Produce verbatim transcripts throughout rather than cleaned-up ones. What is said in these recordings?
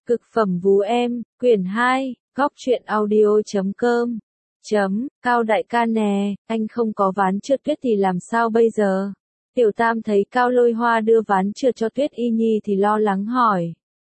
Cực phẩm vú em, quyển hai, góc truyện audio chấm com. Chấm, Cao đại ca nè, anh không có ván trượt tuyết thì làm sao bây giờ? Tiểu Tam thấy Cao Lôi Hoa đưa ván trượt cho Tuyết Y Nhi thì lo lắng hỏi.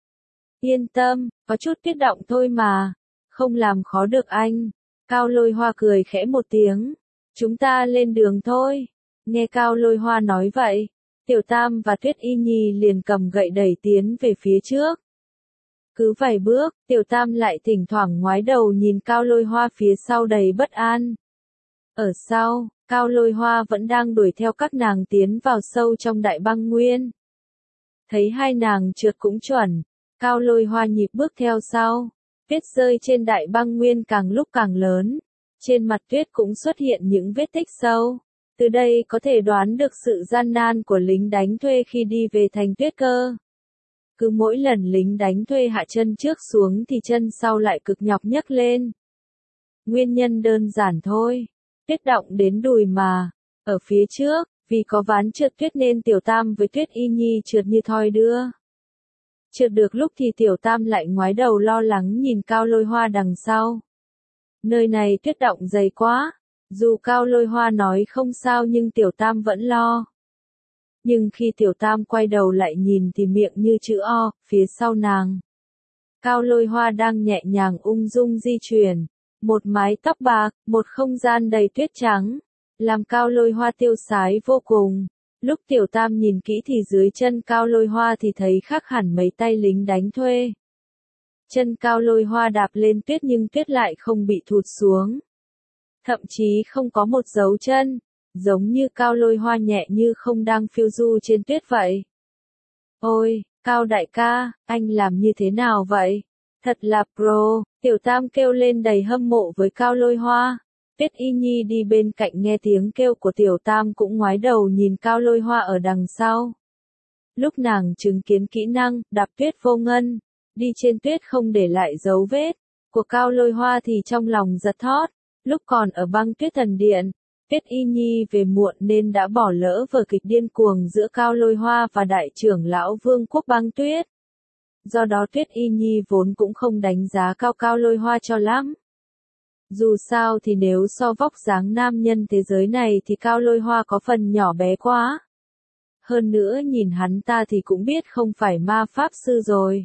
Yên tâm, có chút tuyết động thôi mà, không làm khó được anh. Cao Lôi Hoa cười khẽ một tiếng. Chúng ta lên đường thôi. Nghe Cao Lôi Hoa nói vậy, Tiểu Tam và Tuyết Y Nhi liền cầm gậy đẩy tiến về phía trước. Cứ vài bước, Tiểu Tam lại thỉnh thoảng ngoái đầu nhìn Cao Lôi Hoa phía sau đầy bất an. Ở sau, Cao Lôi Hoa vẫn đang đuổi theo các nàng tiến vào sâu trong đại băng nguyên. Thấy hai nàng trượt cũng chuẩn, Cao Lôi Hoa nhịp bước theo sau. Tuyết rơi trên đại băng nguyên càng lúc càng lớn. Trên mặt tuyết cũng xuất hiện những vết tích sâu. Từ đây có thể đoán được sự gian nan của lính đánh thuê khi đi về thành Tuyết Cơ. Cứ mỗi lần lính đánh thuê hạ chân trước xuống thì chân sau lại cực nhọc nhấc lên. Nguyên nhân đơn giản thôi. Tuyết động đến đùi mà. Ở phía trước, vì có ván trượt tuyết nên Tiểu Tam với Tuyết Y Nhi trượt như thoi đưa. Trượt được lúc thì Tiểu Tam lại ngoái đầu lo lắng nhìn Cao Lôi Hoa đằng sau. Nơi này tuyết động dày quá. Dù Cao Lôi Hoa nói không sao nhưng Tiểu Tam vẫn lo. Nhưng khi Tiểu Tam quay đầu lại nhìn thì miệng như chữ O, phía sau nàng. Cao Lôi Hoa đang nhẹ nhàng ung dung di chuyển. Một mái tóc bạc, một không gian đầy tuyết trắng. Làm Cao Lôi Hoa tiêu sái vô cùng. Lúc Tiểu Tam nhìn kỹ thì dưới chân Cao Lôi Hoa thì thấy khác hẳn mấy tay lính đánh thuê. Chân Cao Lôi Hoa đạp lên tuyết nhưng tuyết lại không bị thụt xuống. Thậm chí không có một dấu chân. Giống như Cao Lôi Hoa nhẹ như không đang phiêu du trên tuyết vậy. Ôi, Cao đại ca, anh làm như thế nào vậy? Thật là pro, Tiểu Tam kêu lên đầy hâm mộ với Cao Lôi Hoa. Tuyết Y Nhi đi bên cạnh nghe tiếng kêu của Tiểu Tam cũng ngoái đầu nhìn Cao Lôi Hoa ở đằng sau. Lúc nàng chứng kiến kỹ năng đạp tuyết vô ngân, đi trên tuyết không để lại dấu vết, của Cao Lôi Hoa thì trong lòng giật thót. Lúc còn ở băng tuyết thần điện, Tuyết Y Nhi về muộn nên đã bỏ lỡ vở kịch điên cuồng giữa Cao Lôi Hoa và đại trưởng lão Vương quốc băng tuyết. Do đó Tuyết Y Nhi vốn cũng không đánh giá cao Cao Lôi Hoa cho lắm. Dù sao thì nếu so vóc dáng nam nhân thế giới này thì Cao Lôi Hoa có phần nhỏ bé quá. Hơn nữa nhìn hắn ta thì cũng biết không phải ma pháp sư rồi.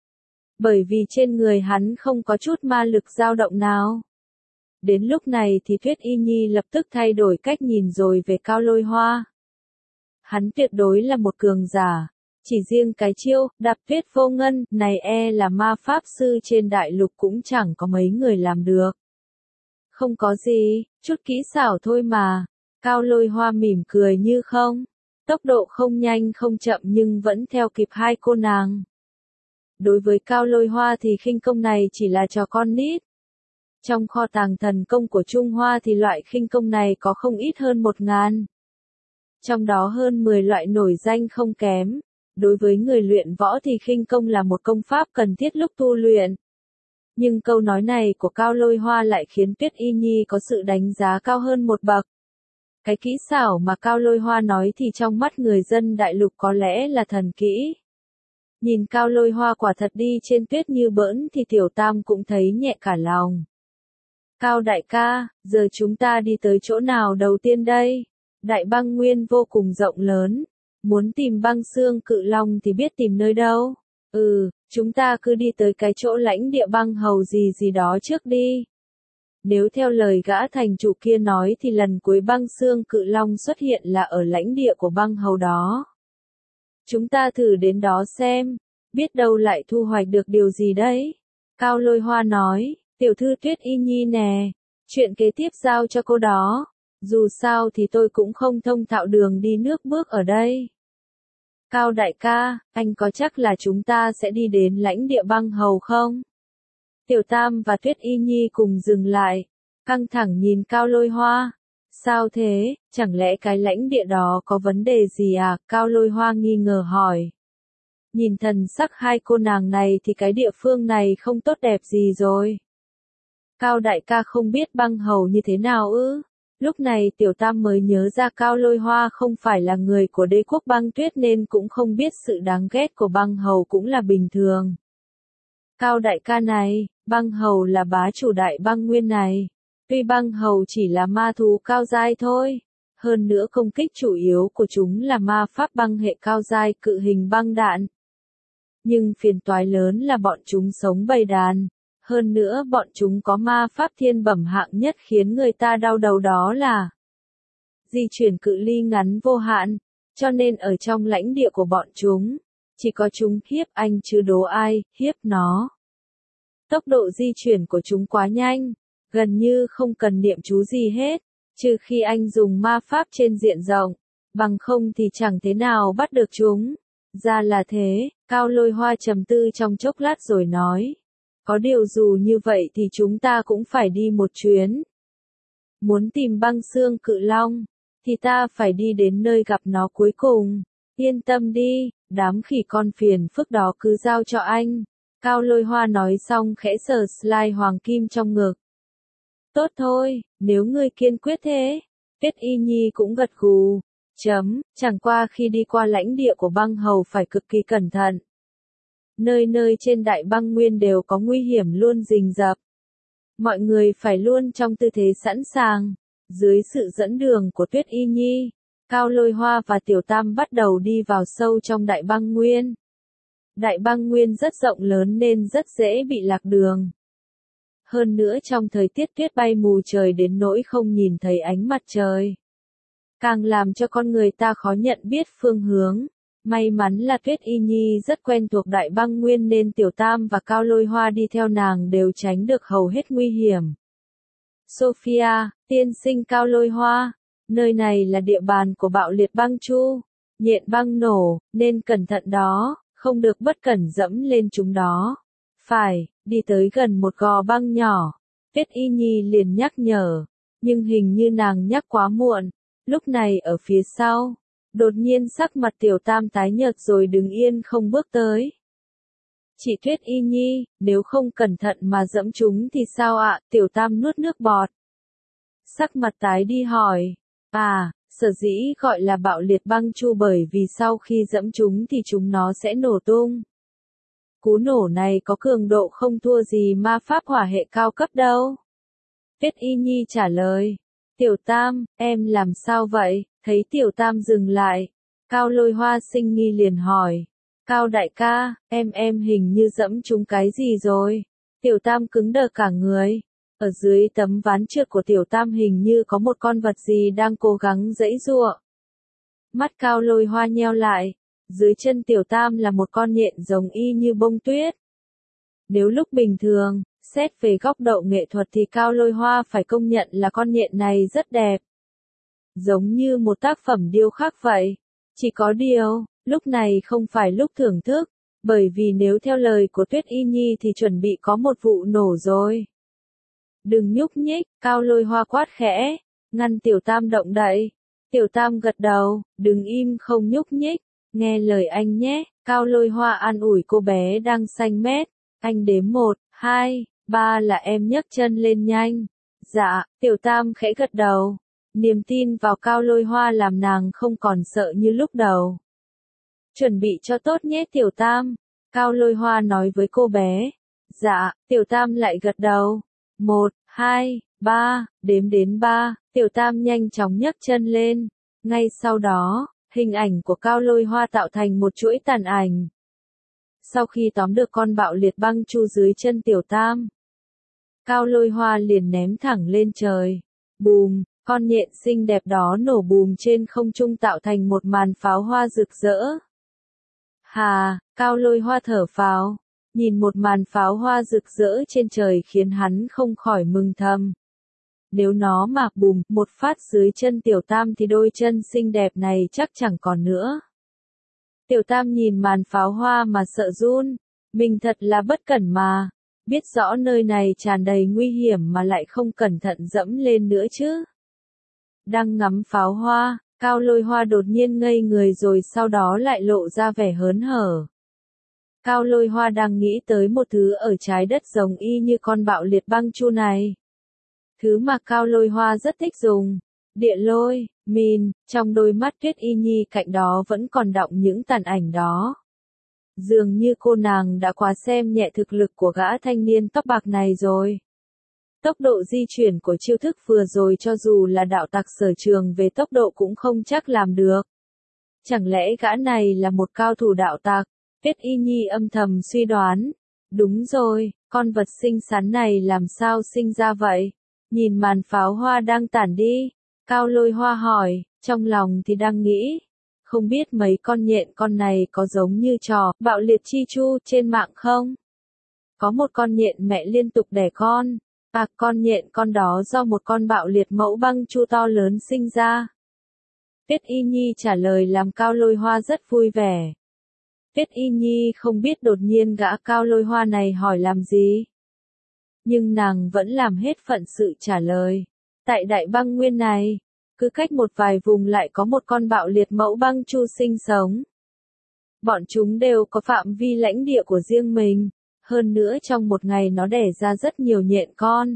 Bởi vì trên người hắn không có chút ma lực dao động nào. Đến lúc này thì Tuyết Y Nhi lập tức thay đổi cách nhìn rồi về Cao Lôi Hoa. Hắn tuyệt đối là một cường giả. Chỉ riêng cái chiêu, đạp tuyết vô ngân, này e là ma pháp sư trên đại lục cũng chẳng có mấy người làm được. Không có gì, chút kỹ xảo thôi mà. Cao Lôi Hoa mỉm cười như không. Tốc độ không nhanh không chậm nhưng vẫn theo kịp hai cô nàng. Đối với Cao Lôi Hoa thì khinh công này chỉ là trò con nít. Trong kho tàng thần công của Trung Hoa thì loại khinh công này có không ít hơn một ngàn. Trong đó hơn mười loại nổi danh không kém. Đối với người luyện võ thì khinh công là một công pháp cần thiết lúc tu luyện. Nhưng câu nói này của Cao Lôi Hoa lại khiến Tuyết Y Nhi có sự đánh giá cao hơn một bậc. Cái kỹ xảo mà Cao Lôi Hoa nói thì trong mắt người dân đại lục có lẽ là thần kỹ. Nhìn Cao Lôi Hoa quả thật đi trên tuyết như bỡn thì Tiểu Tam cũng thấy nhẹ cả lòng. Cao đại ca, giờ chúng ta đi tới chỗ nào đầu tiên đây? Đại băng nguyên vô cùng rộng lớn. Muốn tìm băng xương cự long thì biết tìm nơi đâu. Ừ, chúng ta cứ đi tới cái chỗ lãnh địa băng hầu gì gì đó trước đi. Nếu theo lời gã thành chủ kia nói thì lần cuối băng xương cự long xuất hiện là ở lãnh địa của băng hầu đó. Chúng ta thử đến đó xem, biết đâu lại thu hoạch được điều gì đấy. Cao Lôi Hoa nói, tiểu thư Tuyết Y Nhi nè, chuyện kế tiếp giao cho cô đó. Dù sao thì tôi cũng không thông thạo đường đi nước bước ở đây. Cao đại ca, anh có chắc là chúng ta sẽ đi đến lãnh địa băng hầu không? Tiểu Tam và Tuyết Y Nhi cùng dừng lại, căng thẳng nhìn Cao Lôi Hoa. Sao thế, chẳng lẽ cái lãnh địa đó có vấn đề gì à? Cao Lôi Hoa nghi ngờ hỏi. Nhìn thần sắc hai cô nàng này thì cái địa phương này không tốt đẹp gì rồi. Cao đại ca không biết băng hầu như thế nào ư? Lúc này Tiểu Tam mới nhớ ra Cao Lôi Hoa không phải là người của đế quốc băng tuyết nên cũng không biết sự đáng ghét của băng hầu cũng là bình thường. Cao đại ca này, băng hầu là bá chủ đại băng nguyên này. Tuy băng hầu chỉ là ma thú cao giai thôi. Hơn nữa công kích chủ yếu của chúng là ma pháp băng hệ cao giai cự hình băng đạn. Nhưng phiền toái lớn là bọn chúng sống bầy đàn. Hơn nữa bọn chúng có ma pháp thiên bẩm hạng nhất khiến người ta đau đầu, đó là di chuyển cự ly ngắn vô hạn. Cho nên ở trong lãnh địa của bọn chúng, chỉ có chúng hiếp anh chứ đố ai hiếp nó. Tốc độ di chuyển của chúng quá nhanh, gần như không cần niệm chú gì hết, trừ khi anh dùng ma pháp trên diện rộng, bằng không thì chẳng thế nào bắt được chúng. Ra là thế, Cao Lôi Hoa trầm tư trong chốc lát rồi nói. Có điều dù như vậy thì chúng ta cũng phải đi một chuyến. Muốn tìm băng xương cự long, thì ta phải đi đến nơi gặp nó cuối cùng. Yên tâm đi, đám khỉ con phiền phức đó cứ giao cho anh. Cao Lôi Hoa nói xong khẽ sờ slide hoàng kim trong ngực. Tốt thôi, nếu ngươi kiên quyết thế. Tuyết Y Nhi cũng gật gù. Chấm, chẳng qua khi đi qua lãnh địa của băng hầu phải cực kỳ cẩn thận. Nơi nơi trên đại băng nguyên đều có nguy hiểm luôn rình rập. Mọi người phải luôn trong tư thế sẵn sàng. Dưới sự dẫn đường của Tuyết Y Nhi, Cao Lôi Hoa và Tiểu Tam bắt đầu đi vào sâu trong đại băng nguyên. Đại băng nguyên rất rộng lớn nên rất dễ bị lạc đường. Hơn nữa trong thời tiết tuyết bay mù trời đến nỗi không nhìn thấy ánh mặt trời, càng làm cho con người ta khó nhận biết phương hướng. May mắn là Tuyết Y Nhi rất quen thuộc đại băng nguyên nên Tiểu Tam và Cao Lôi Hoa đi theo nàng đều tránh được hầu hết nguy hiểm. Sophia, tiên sinh Cao Lôi Hoa, nơi này là địa bàn của bạo liệt băng chu, nhện băng nổ, nên cẩn thận đó, không được bất cẩn dẫm lên chúng đó. Phải, đi tới gần một gò băng nhỏ, Tuyết Y Nhi liền nhắc nhở, nhưng hình như nàng nhắc quá muộn. Lúc này ở phía sau, đột nhiên sắc mặt Tiểu Tam tái nhợt rồi đứng yên không bước tới. Chị Tuyết Y Nhi, nếu không cẩn thận mà dẫm chúng thì sao ạ? Tiểu Tam nuốt nước bọt. Sắc mặt tái đi hỏi, à, sở dĩ gọi là bạo liệt băng chu bởi vì sau khi dẫm chúng thì chúng nó sẽ nổ tung. Cú nổ này có cường độ không thua gì ma pháp hỏa hệ cao cấp đâu. Tuyết Y Nhi trả lời. Tiểu Tam, em làm sao vậy? Thấy Tiểu Tam dừng lại, Cao Lôi Hoa sinh nghi liền hỏi. Cao đại ca, em em hình như dẫm trúng cái gì rồi? Tiểu Tam cứng đờ cả người. Ở dưới tấm ván trượt của Tiểu Tam hình như có một con vật gì đang cố gắng giãy giụa. Mắt Cao Lôi Hoa nheo lại. Dưới chân Tiểu Tam là một con nhện giống y như bông tuyết. Nếu lúc bình thường, xét về góc độ nghệ thuật thì Cao Lôi Hoa phải công nhận là con nhện này rất đẹp. Giống như một tác phẩm điêu khắc vậy. Chỉ có điều, lúc này không phải lúc thưởng thức, bởi vì nếu theo lời của Tuyết Y Nhi thì chuẩn bị có một vụ nổ rồi. Đừng nhúc nhích, Cao Lôi Hoa quát khẽ, ngăn Tiểu Tam động đậy. Tiểu Tam gật đầu, đừng im không nhúc nhích, nghe lời anh nhé. Cao Lôi Hoa an ủi cô bé đang xanh mét. Anh đếm một, hai, ba là em nhấc chân lên nhanh. Dạ, Tiểu Tam khẽ gật đầu. Niềm tin vào Cao Lôi Hoa làm nàng không còn sợ như lúc đầu. Chuẩn bị cho tốt nhé Tiểu Tam. Cao Lôi Hoa nói với cô bé. Dạ, Tiểu Tam lại gật đầu. Một, hai, ba, đếm đến ba, Tiểu Tam nhanh chóng nhấc chân lên. Ngay sau đó, hình ảnh của Cao Lôi Hoa tạo thành một chuỗi tàn ảnh. Sau khi tóm được con bạo liệt băng chu dưới chân Tiểu Tam, Cao Lôi Hoa liền ném thẳng lên trời. Bùm, con nhện xinh đẹp đó nổ bùm trên không trung tạo thành một màn pháo hoa rực rỡ. Hà, Cao Lôi Hoa thở phào, nhìn một màn pháo hoa rực rỡ trên trời khiến hắn không khỏi mừng thầm. Nếu nó mà bùm một phát dưới chân Tiểu Tam thì đôi chân xinh đẹp này chắc chẳng còn nữa. Tiểu Tam nhìn màn pháo hoa mà sợ run, mình thật là bất cẩn mà, biết rõ nơi này tràn đầy nguy hiểm mà lại không cẩn thận dẫm lên nữa chứ. Đang ngắm pháo hoa, Cao Lôi Hoa đột nhiên ngây người rồi sau đó lại lộ ra vẻ hớn hở. Cao Lôi Hoa đang nghĩ tới một thứ ở trái đất giống y như con bạo liệt băng chu này. Thứ mà Cao Lôi Hoa rất thích dùng. Địa lôi, min, trong đôi mắt Tuyết Y Nhi cạnh đó vẫn còn đọng những tàn ảnh đó. Dường như cô nàng đã quá xem nhẹ thực lực của gã thanh niên tóc bạc này rồi. Tốc độ di chuyển của chiêu thức vừa rồi cho dù là đạo tặc sở trường về tốc độ cũng không chắc làm được. Chẳng lẽ gã này là một cao thủ đạo tặc? Tuyết Y Nhi âm thầm suy đoán. Đúng rồi, con vật xinh xắn này làm sao sinh ra vậy? Nhìn màn pháo hoa đang tản đi. Cao Lôi Hoa hỏi, trong lòng thì đang nghĩ. Không biết mấy con nhện con này có giống như trò bạo liệt chi chu trên mạng không? Có một con nhện mẹ liên tục đẻ con. À, con nhện con đó do một con bạo liệt mẫu băng chu to lớn sinh ra. Tuyết Y Nhi trả lời làm Cao Lôi Hoa rất vui vẻ. Tuyết Y Nhi không biết đột nhiên gã Cao Lôi Hoa này hỏi làm gì. Nhưng nàng vẫn làm hết phận sự trả lời. Tại đại băng nguyên này, cứ cách một vài vùng lại có một con bạo liệt mẫu băng chu sinh sống. Bọn chúng đều có phạm vi lãnh địa của riêng mình. Hơn nữa trong một ngày nó đẻ ra rất nhiều nhện con.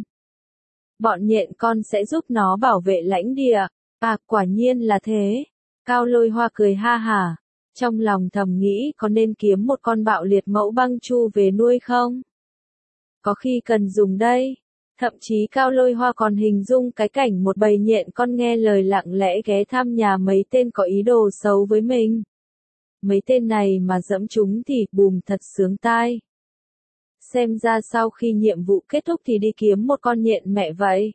Bọn nhện con sẽ giúp nó bảo vệ lãnh địa. À, quả nhiên là thế. Cao Lôi Hoa cười ha hả. Trong lòng thầm nghĩ có nên kiếm một con bạo liệt mẫu băng chu về nuôi không? Có khi cần dùng đây. Thậm chí Cao Lôi Hoa còn hình dung cái cảnh một bầy nhện con nghe lời lặng lẽ ghé thăm nhà mấy tên có ý đồ xấu với mình. Mấy tên này mà dẫm chúng thì bùm thật sướng tai. Xem ra sau khi nhiệm vụ kết thúc thì đi kiếm một con nhện mẹ vậy.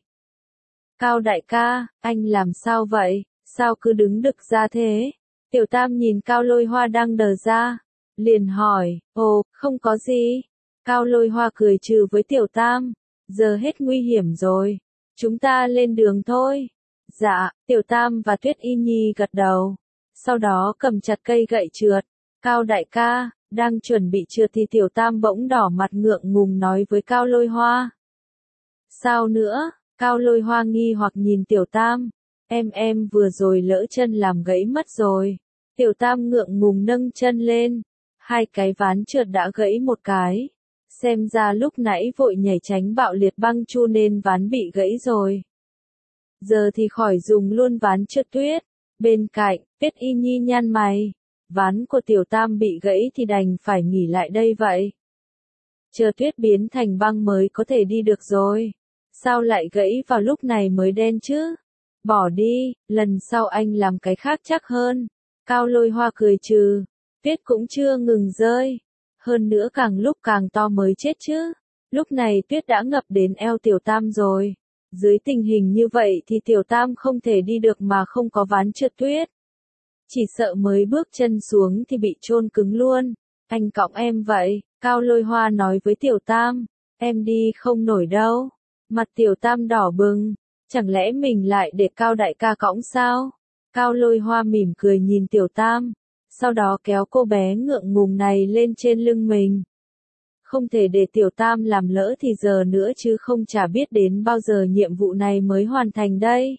Cao đại ca, anh làm sao vậy? Sao cứ đứng đực ra thế? Tiểu Tam nhìn Cao Lôi Hoa đang đờ ra. Liền hỏi, ồ, không có gì. Cao Lôi Hoa cười trừ với Tiểu Tam. Giờ hết nguy hiểm rồi. Chúng ta lên đường thôi. Dạ, Tiểu Tam và Tuyết Y Nhi gật đầu. Sau đó cầm chặt cây gậy trượt. Cao đại ca, đang chuẩn bị trượt thì Tiểu Tam bỗng đỏ mặt ngượng ngùng nói với Cao Lôi Hoa. Sao nữa? Cao Lôi Hoa nghi hoặc nhìn Tiểu Tam. Em em vừa rồi lỡ chân làm gãy mất rồi. Tiểu Tam ngượng ngùng nâng chân lên. Hai cái ván trượt đã gãy một cái. Xem ra lúc nãy vội nhảy tránh bạo liệt băng chu nên ván bị gãy rồi. Giờ thì khỏi dùng luôn ván trượt tuyết. Bên cạnh, Tuyết Y Nhi nhăn mày. Ván của Tiểu Tam bị gãy thì đành phải nghỉ lại đây vậy. Chờ tuyết biến thành băng mới có thể đi được rồi. Sao lại gãy vào lúc này mới đen chứ? Bỏ đi, lần sau anh làm cái khác chắc hơn. Cao Lôi Hoa cười trừ. Tuyết cũng chưa ngừng rơi. Hơn nữa càng lúc càng to mới chết chứ. Lúc này tuyết đã ngập đến eo Tiểu Tam rồi. Dưới tình hình như vậy thì Tiểu Tam không thể đi được mà không có ván trượt tuyết. Chỉ sợ mới bước chân xuống thì bị chôn cứng luôn. Anh cõng em vậy, Cao Lôi Hoa nói với Tiểu Tam. Em đi không nổi đâu. Mặt Tiểu Tam đỏ bừng. Chẳng lẽ mình lại để Cao đại ca cõng sao? Cao Lôi Hoa mỉm cười nhìn Tiểu Tam. Sau đó kéo cô bé ngượng ngùng này lên trên lưng mình. Không thể để Tiểu Tam làm lỡ thì giờ nữa chứ không chả biết đến bao giờ nhiệm vụ này mới hoàn thành đây.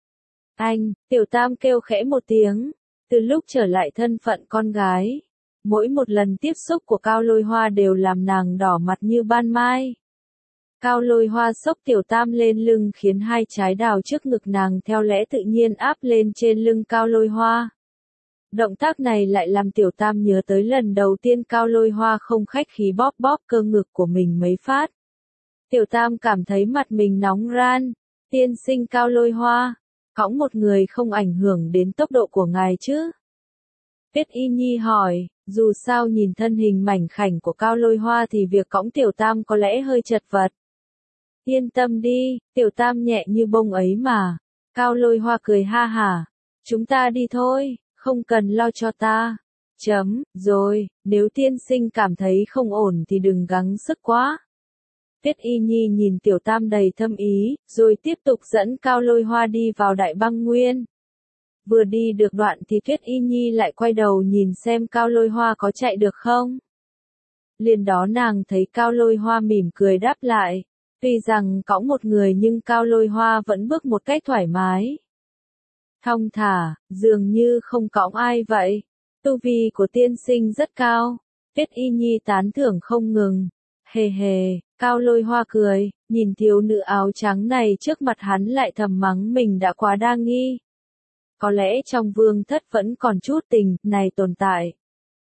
Anh, Tiểu Tam kêu khẽ một tiếng. Từ lúc trở lại thân phận con gái, mỗi một lần tiếp xúc của Cao Lôi Hoa đều làm nàng đỏ mặt như ban mai. Cao Lôi Hoa xốc Tiểu Tam lên lưng khiến hai trái đào trước ngực nàng theo lẽ tự nhiên áp lên trên lưng Cao Lôi Hoa. Động tác này lại làm Tiểu Tam nhớ tới lần đầu tiên Cao Lôi Hoa không khách khí bóp bóp cơ ngực của mình mấy phát. Tiểu Tam cảm thấy mặt mình nóng ran. Tiên sinh Cao Lôi Hoa, cõng một người không ảnh hưởng đến tốc độ của ngài chứ? Tuyết Y Nhi hỏi, dù sao nhìn thân hình mảnh khảnh của Cao Lôi Hoa thì việc cõng Tiểu Tam có lẽ hơi chật vật. Yên tâm đi, Tiểu Tam nhẹ như bông ấy mà. Cao Lôi Hoa cười ha hả. Chúng ta đi thôi, không cần lo cho ta. Chấm, rồi, nếu tiên sinh cảm thấy không ổn thì đừng gắng sức quá. Tuyết Y Nhi nhìn Tiểu Tam đầy thâm ý, rồi tiếp tục dẫn Cao Lôi Hoa đi vào Đại Băng Nguyên. Vừa đi được đoạn thì Tuyết Y Nhi lại quay đầu nhìn xem Cao Lôi Hoa có chạy được không. Liền đó nàng thấy Cao Lôi Hoa mỉm cười đáp lại. Tuy rằng cõng một người nhưng Cao Lôi Hoa vẫn bước một cách thoải mái. Thong thả, dường như không cõng ai vậy. Tu vi của tiên sinh rất cao. Tuyết Y Nhi tán thưởng không ngừng. Hề hề, Cao Lôi Hoa cười, nhìn thiếu nữ áo trắng này trước mặt hắn lại thầm mắng mình đã quá đa nghi. Có lẽ trong vương thất vẫn còn chút tình này tồn tại.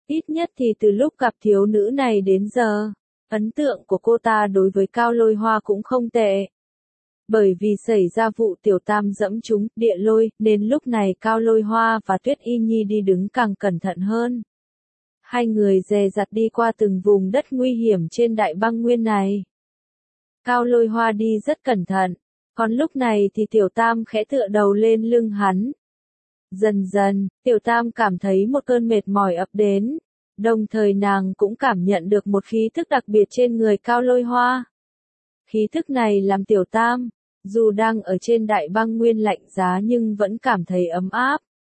Ít nhất thì từ lúc gặp thiếu nữ này đến giờ, ấn tượng của cô ta đối với Cao Lôi Hoa cũng không tệ. Bởi vì xảy ra vụ Tiểu Tam dẫm trúng địa lôi, nên lúc này Cao Lôi Hoa và Tuyết Y Nhi đi đứng càng cẩn thận hơn. Hai người dè dặt đi qua từng vùng đất nguy hiểm trên đại băng nguyên này. Cao Lôi Hoa đi rất cẩn thận, còn lúc này thì Tiểu Tam khẽ tựa đầu lên lưng hắn. Dần dần, Tiểu Tam cảm thấy một cơn mệt mỏi ập đến, đồng thời nàng cũng cảm nhận được một khí thức đặc biệt trên người Cao Lôi Hoa. Khí thức này làm Tiểu Tam, dù đang ở trên đại băng nguyên lạnh giá nhưng vẫn cảm thấy ấm áp.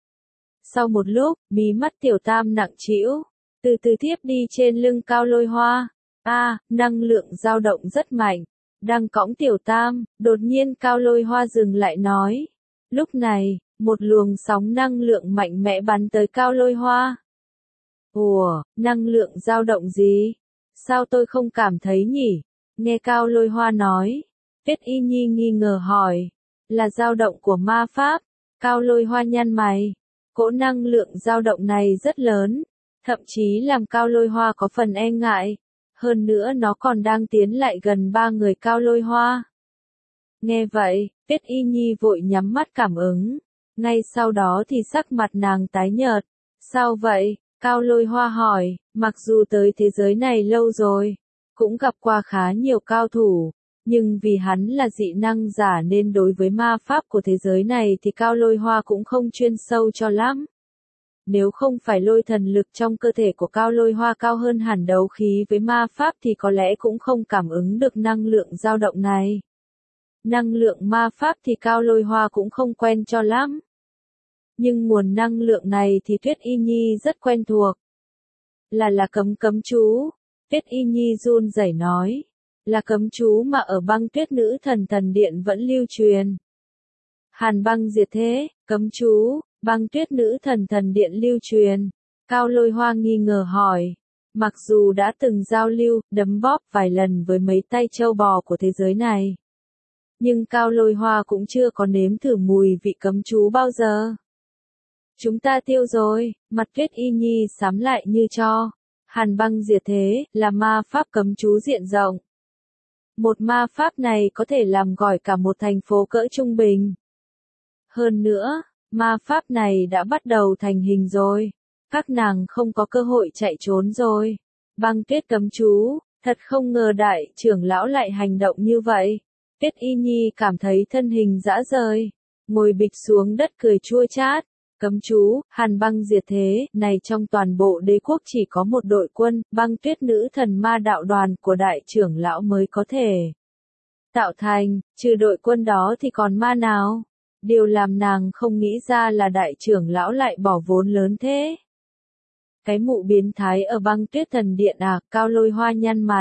Sau một lúc, mí mắt Tiểu Tam nặng trĩu, từ từ thiếp đi trên lưng Cao Lôi Hoa. A, à, năng lượng dao động rất mạnh. Đang cõng Tiểu Tam, đột nhiên Cao Lôi Hoa dừng lại nói. Lúc này, một luồng sóng năng lượng mạnh mẽ bắn tới Cao Lôi Hoa. Ủa, năng lượng dao động gì? Sao tôi không cảm thấy nhỉ? Nghe Cao Lôi Hoa nói. Tuyết Y Nhi nghi ngờ hỏi. Là dao động của ma pháp. Cao Lôi Hoa nhăn mày. Cỗ năng lượng dao động này rất lớn, thậm chí làm Cao Lôi Hoa có phần e ngại. Hơn nữa nó còn đang tiến lại gần ba người Cao Lôi Hoa. Nghe vậy, Tuyết Y Nhi vội nhắm mắt cảm ứng. Ngay sau đó thì sắc mặt nàng tái nhợt. Sao vậy? Cao Lôi Hoa hỏi, mặc dù tới thế giới này lâu rồi, cũng gặp qua khá nhiều cao thủ, nhưng vì hắn là dị năng giả nên đối với ma pháp của thế giới này thì Cao Lôi Hoa cũng không chuyên sâu cho lắm. Nếu không phải lôi thần lực trong cơ thể của Cao Lôi Hoa cao hơn hẳn đấu khí với ma pháp thì có lẽ cũng không cảm ứng được năng lượng dao động này. Năng lượng ma pháp thì Cao Lôi Hoa cũng không quen cho lắm. Nhưng nguồn năng lượng này thì Tuyết Y Nhi rất quen thuộc. Là là cấm cấm chú. Tuyết Y Nhi run rẩy nói. Là cấm chú mà ở băng tuyết nữ thần thần điện vẫn lưu truyền. Hàn băng diệt thế, cấm chú, băng tuyết nữ thần thần điện lưu truyền. Cao Lôi Hoa nghi ngờ hỏi. Mặc dù đã từng giao lưu, đấm bóp vài lần với mấy tay châu bò của thế giới này, nhưng Cao Lôi Hoa cũng chưa có nếm thử mùi vị cấm chú bao giờ. Chúng ta tiêu rồi, mặt Tuyết Y Nhi xám lại như tro. Hàn băng diệt thế, là ma pháp cấm chú diện rộng. Một ma pháp này có thể làm gỏi cả một thành phố cỡ trung bình. Hơn nữa, ma pháp này đã bắt đầu thành hình rồi. Các nàng không có cơ hội chạy trốn rồi. Băng tuyết cấm chú, thật không ngờ đại trưởng lão lại hành động như vậy. Tuyết Y Nhi cảm thấy thân hình rã rời, ngồi bịch xuống đất cười chua chát. Cấm chú, hàn băng diệt thế, này trong toàn bộ đế quốc chỉ có một đội quân, băng tuyết nữ thần ma đạo đoàn của đại trưởng lão mới có thể tạo thành, trừ đội quân đó thì còn ma nào? Điều làm nàng không nghĩ ra là đại trưởng lão lại bỏ vốn lớn thế. Cái mụ biến thái ở băng tuyết thần điện à, Cao Lôi Hoa nhăn mặt.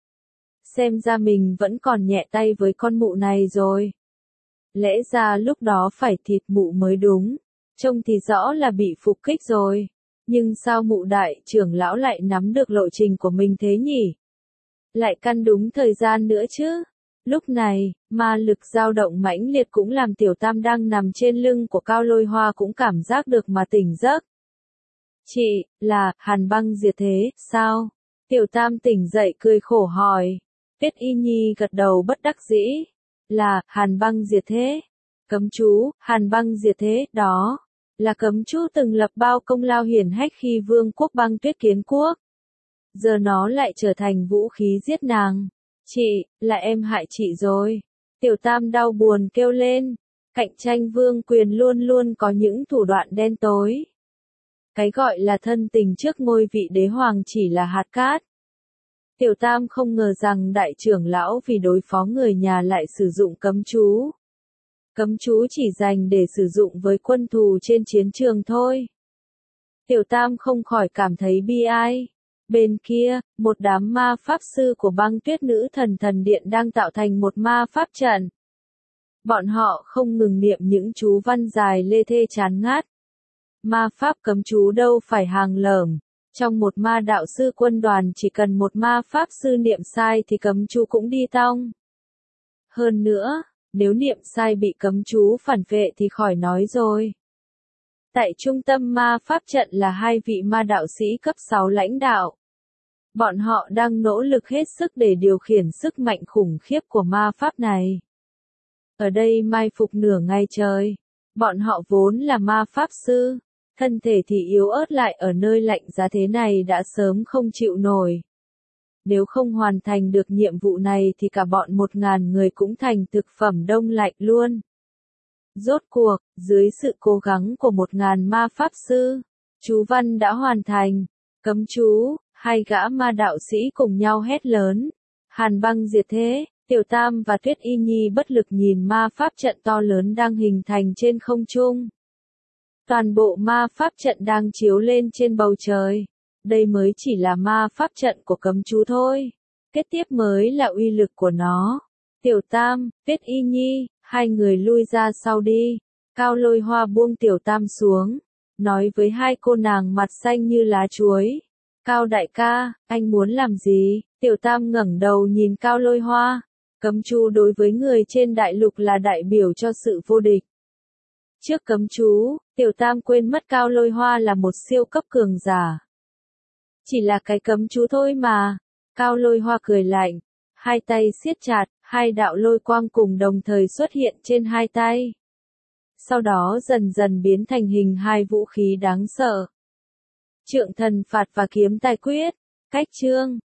Xem ra mình vẫn còn nhẹ tay với con mụ này rồi. Lẽ ra lúc đó phải thịt mụ mới đúng. Trông thì rõ là bị phục kích rồi. Nhưng sao mụ đại trưởng lão lại nắm được lộ trình của mình thế nhỉ? Lại căn đúng thời gian nữa chứ. Lúc này, ma lực dao động mãnh liệt cũng làm Tiểu Tam đang nằm trên lưng của Cao Lôi Hoa cũng cảm giác được mà tỉnh giấc. Chị, là, hàn băng diệt thế, sao? Tiểu Tam tỉnh dậy cười khổ hỏi. Tuyết Y Nhi gật đầu bất đắc dĩ. Là, hàn băng diệt thế. Cấm chú, hàn băng diệt thế, đó. Là cấm chú từng lập bao công lao hiển hách khi vương quốc băng tuyết kiến quốc. Giờ nó lại trở thành vũ khí giết nàng. Chị, là em hại chị rồi. Tiểu Tam đau buồn kêu lên. Cạnh tranh vương quyền luôn luôn có những thủ đoạn đen tối. Cái gọi là thân tình trước ngôi vị đế hoàng chỉ là hạt cát. Tiểu Tam không ngờ rằng đại trưởng lão vì đối phó người nhà lại sử dụng cấm chú. Cấm chú chỉ dành để sử dụng với quân thù trên chiến trường thôi. Tiểu Tam không khỏi cảm thấy bi ai. Bên kia, một đám ma pháp sư của băng tuyết nữ thần thần điện đang tạo thành một ma pháp trận. Bọn họ không ngừng niệm những chú văn dài lê thê chán ngát. Ma pháp cấm chú đâu phải hàng lởm. Trong một ma đạo sư quân đoàn chỉ cần một ma pháp sư niệm sai thì cấm chú cũng đi tong. Hơn nữa, nếu niệm sai bị cấm chú phản vệ thì khỏi nói rồi. Tại trung tâm ma pháp trận là hai vị ma đạo sĩ cấp sáu lãnh đạo. Bọn họ đang nỗ lực hết sức để điều khiển sức mạnh khủng khiếp của ma pháp này. Ở đây mai phục nửa ngày trời. Bọn họ vốn là ma pháp sư. Thân thể thì yếu ớt lại ở nơi lạnh giá thế này đã sớm không chịu nổi. Nếu không hoàn thành được nhiệm vụ này thì cả bọn một ngàn người cũng thành thực phẩm đông lạnh luôn. Rốt cuộc, dưới sự cố gắng của một ngàn ma pháp sư, chú văn đã hoàn thành. Cấm chú, hai gã ma đạo sĩ cùng nhau hét lớn. Hàn băng diệt thế, Tiểu Tam và Tuyết Y Nhi bất lực nhìn ma pháp trận to lớn đang hình thành trên không trung. Toàn bộ ma pháp trận đang chiếu lên trên bầu trời. Đây mới chỉ là ma pháp trận của cấm chú thôi. Kế tiếp mới là uy lực của nó. Tiểu Tam, Tuyết Y Nhi, hai người lui ra sau đi. Cao Lôi Hoa buông Tiểu Tam xuống. Nói với hai cô nàng mặt xanh như lá chuối. Cao đại ca, anh muốn làm gì? Tiểu Tam ngẩng đầu nhìn Cao Lôi Hoa. Cấm chú đối với người trên đại lục là đại biểu cho sự vô địch. Trước cấm chú, Tiểu Tam quên mất Cao Lôi Hoa là một siêu cấp cường giả. Chỉ là cái cấm chú thôi mà. Cao Lôi Hoa cười lạnh. Hai tay siết chặt, hai đạo lôi quang cùng đồng thời xuất hiện trên hai tay. Sau đó dần dần biến thành hình hai vũ khí đáng sợ. Trượng thần phạt và kiếm tài quyết. Cách chương.